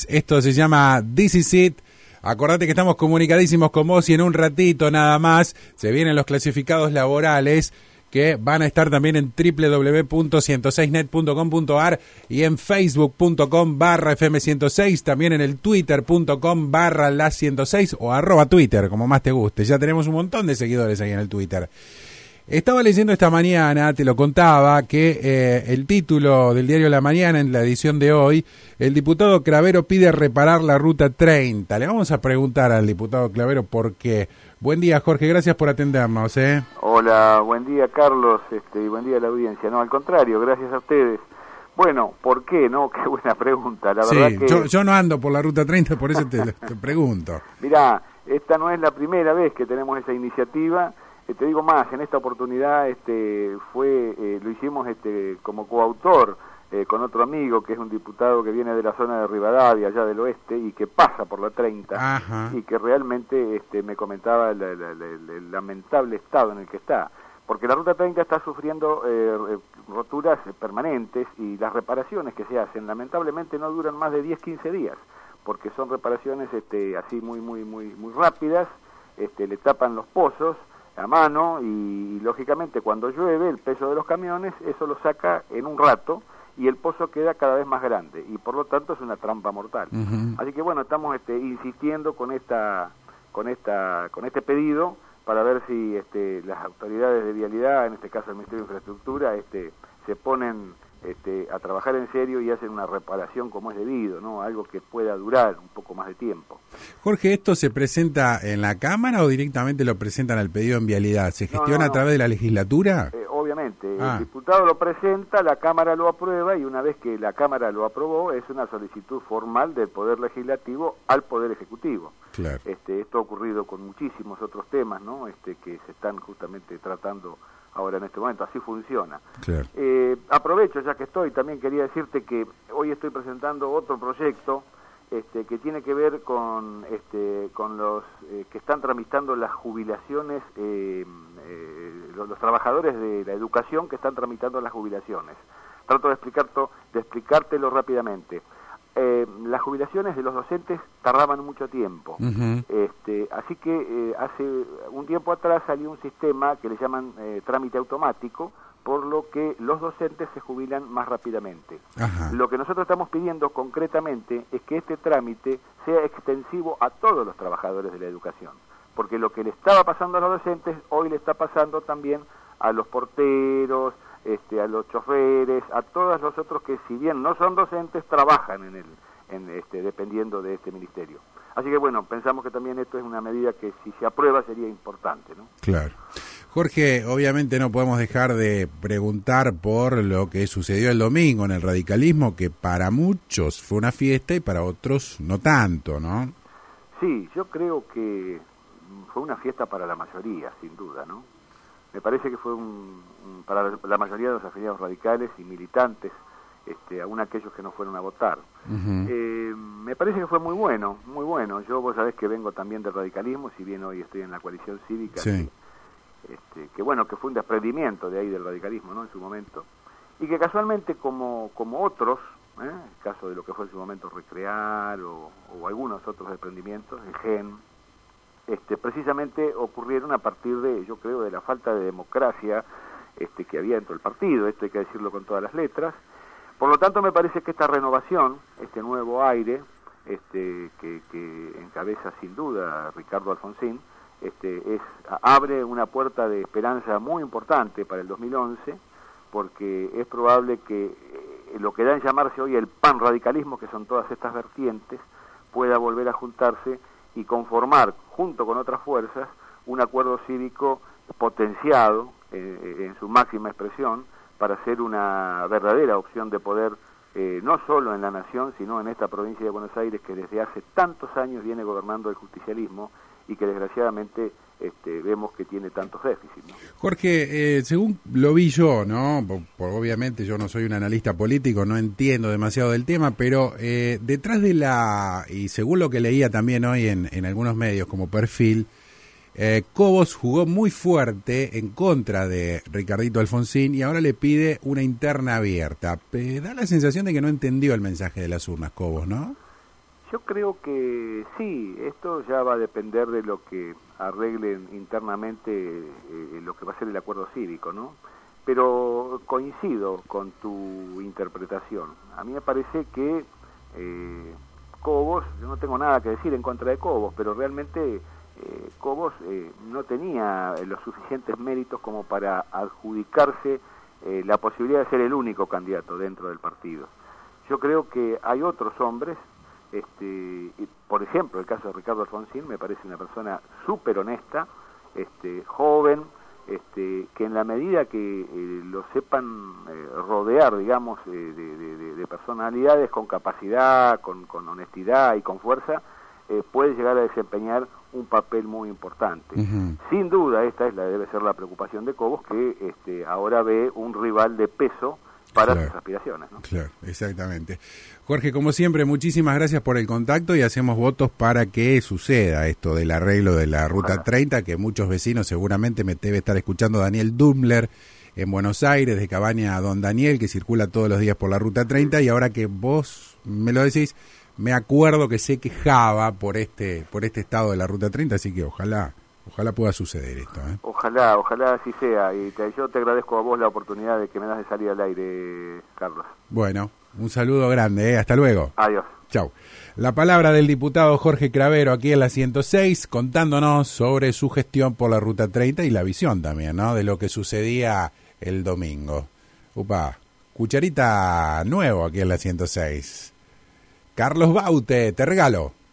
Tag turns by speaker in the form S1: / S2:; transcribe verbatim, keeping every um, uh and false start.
S1: viernes. Esto se llama This Is It. Acordate que estamos comunicadísimos con vos y en un ratito nada más se vienen los clasificados laborales que van a estar también en doble u doble u doble u punto ciento seis net punto com punto a r y en facebook punto com barra f m ciento seis, también en el twitter punto com barra la ciento seis o arroba Twitter, como más te guste. Ya tenemos un montón de seguidores ahí en el Twitter. Estaba leyendo esta mañana, te lo contaba, que eh, el título del diario La Mañana en la edición de hoy, el diputado Cravero pide reparar la ruta treinta. Le vamos a preguntar al diputado Cravero por qué. Buen día, Jorge, gracias por atendernos. ¿eh?
S2: Hola, buen día, Carlos, este, y buen día a la audiencia. No, al contrario, gracias a ustedes. Bueno, ¿por qué, no? Qué buena pregunta, la
S1: sí,
S2: verdad que...
S1: yo, yo no ando por la ruta treinta, por eso te, te pregunto.
S2: Mirá, esta no es la primera vez que tenemos esa iniciativa. Eh, te digo más, en esta oportunidad este fue eh, lo hicimos este como coautor eh, con otro amigo que es un diputado que viene de la zona de Rivadavia, allá del oeste, y que pasa por la treinta. Ajá. Y que realmente este me comentaba el, el, el, el lamentable estado en el que está, porque la ruta treinta está sufriendo eh, roturas permanentes y las reparaciones que se hacen lamentablemente no duran más de diez a quince días, porque son reparaciones este así muy muy muy muy rápidas, este le tapan los pozos a mano y, y lógicamente cuando llueve el peso de los camiones eso lo saca en un rato y el pozo queda cada vez más grande y por lo tanto es una trampa mortal. Uh-huh. Así que bueno, estamos este, insistiendo con esta con esta con este pedido para ver si este, las autoridades de vialidad, en este caso el Ministerio de Infraestructura, este, se ponen este, a trabajar en serio y hacen una reparación como es debido, ¿no? Algo que pueda durar un poco más de tiempo.
S1: Jorge, ¿esto se presenta en la Cámara o directamente lo presentan al pedido en vialidad? ¿Se gestiona no, no, no. a través de la legislatura?
S2: Eh, obviamente,
S1: ah.
S2: el diputado lo presenta, la Cámara lo aprueba y una vez que la Cámara lo aprobó es una solicitud formal del Poder Legislativo al Poder Ejecutivo.
S1: Claro.
S2: Este, esto ha ocurrido con muchísimos otros temas, ¿no? Este, que se están justamente tratando ahora en este momento, así funciona.
S1: Claro.
S2: Eh, aprovecho, ya que estoy, también quería decirte que hoy estoy presentando otro proyecto este, que tiene que ver con este, con los eh, que están tramitando las jubilaciones, eh, eh, los, los trabajadores de la educación que están tramitando las jubilaciones. Trato de, explicarte, de explicártelo rápidamente. Eh, las jubilaciones de los docentes tardaban mucho tiempo, uh-huh. este, así que eh, hace un tiempo atrás salió un sistema que le llaman eh, trámite automático, por lo que los docentes se jubilan más rápidamente. Uh-huh. Lo que nosotros estamos pidiendo concretamente es que este trámite sea extensivo a todos los trabajadores de la educación, porque lo que le estaba pasando a los docentes hoy le está pasando también a los porteros, Este, a los choferes, a todos los otros que si bien no son docentes, trabajan en el, en este, dependiendo de este ministerio. Así que bueno, pensamos que también esto es una medida que si se aprueba sería importante, ¿no?
S1: Claro. Jorge, obviamente no podemos dejar de preguntar por lo que sucedió el domingo en el radicalismo, que para muchos fue una fiesta y para otros no tanto, ¿no?
S2: Sí, yo creo que fue una fiesta para la mayoría, sin duda, ¿no? Me parece que fue un, un, para la mayoría de los afiliados radicales y militantes, este, aún aquellos que no fueron a votar. Uh-huh. Eh, me parece que fue muy bueno, muy bueno. Yo, vos sabés que vengo también del radicalismo, si bien hoy estoy en la coalición cívica,
S1: sí.
S2: que, este, que bueno, que fue un desprendimiento de ahí del radicalismo, ¿no? En su momento. Y que casualmente, como, como otros, ¿eh? el caso de lo que fue en su momento Recrear o, o algunos otros desprendimientos, el G E N, Este, precisamente ocurrieron a partir de, yo creo, de la falta de democracia este, que había dentro del partido, esto hay que decirlo con todas las letras. Por lo tanto, me parece que esta renovación, este nuevo aire, este, que, que encabeza sin duda Ricardo Alfonsín, este, es, abre una puerta de esperanza muy importante para el dos mil once, porque es probable que eh, lo que da en llamarse hoy el panradicalismo, que son todas estas vertientes, pueda volver a juntarse y conformar, junto con otras fuerzas, un acuerdo cívico potenciado eh, en su máxima expresión para ser una verdadera opción de poder, eh, no solo en la nación, sino en esta provincia de Buenos Aires, que desde hace tantos años viene gobernando el justicialismo y que desgraciadamente este, vemos que tiene tantos déficits, ¿no?
S1: Jorge, eh, según lo vi yo, ¿no? Por, por, obviamente yo no soy un analista político, no entiendo demasiado del tema, pero eh, detrás de la, y según lo que leía también hoy en, en algunos medios como perfil, eh, Cobos jugó muy fuerte en contra de Ricardito Alfonsín y ahora le pide una interna abierta. Da la sensación de que no entendió el mensaje de las urnas, Cobos, ¿no?
S2: Yo creo que sí, esto ya va a depender de lo que arreglen internamente eh, lo que va a ser el acuerdo cívico, ¿no? Pero coincido con tu interpretación. A mí me parece que eh, Cobos, yo no tengo nada que decir en contra de Cobos, pero realmente eh, Cobos eh, no tenía los suficientes méritos como para adjudicarse eh, la posibilidad de ser el único candidato dentro del partido. Yo creo que hay otros hombres, este, y por ejemplo, el caso de Ricardo Alfonsín me parece una persona súper honesta, este, joven, este, que en la medida que eh, lo sepan eh, rodear, digamos, eh, de, de, de personalidades con capacidad, con, con honestidad y con fuerza, eh, puede llegar a desempeñar un papel muy importante. Uh-huh. Sin duda, esta es la debe ser la preocupación de Cobos, que este, ahora ve un rival de peso para
S1: claro,
S2: sus aspiraciones, ¿no?
S1: Claro, exactamente. Jorge, como siempre, muchísimas gracias por el contacto y hacemos votos para que suceda esto del arreglo de la Ruta Ojalá. treinta, que muchos vecinos seguramente me debe estar escuchando Daniel Dumbler en Buenos Aires, de Cabaña a Don Daniel, que circula todos los días por la Ruta treinta, y ahora que vos me lo decís, me acuerdo que se quejaba por este, por este estado de la Ruta treinta, así que ojalá... Ojalá pueda suceder esto. ¿eh?
S2: Ojalá, ojalá así sea. Y te, yo te agradezco a vos la oportunidad de que me das de salir al aire, Carlos.
S1: Bueno, un saludo grande. ¿eh? Hasta luego.
S2: Adiós.
S1: Chau. La palabra del diputado Jorge Cravero aquí en la ciento seis, contándonos sobre su gestión por la Ruta treinta y la visión también, ¿no? De lo que sucedía el domingo. Upa, cucharita nuevo aquí en la ciento seis. Carlos Baute, te regalo.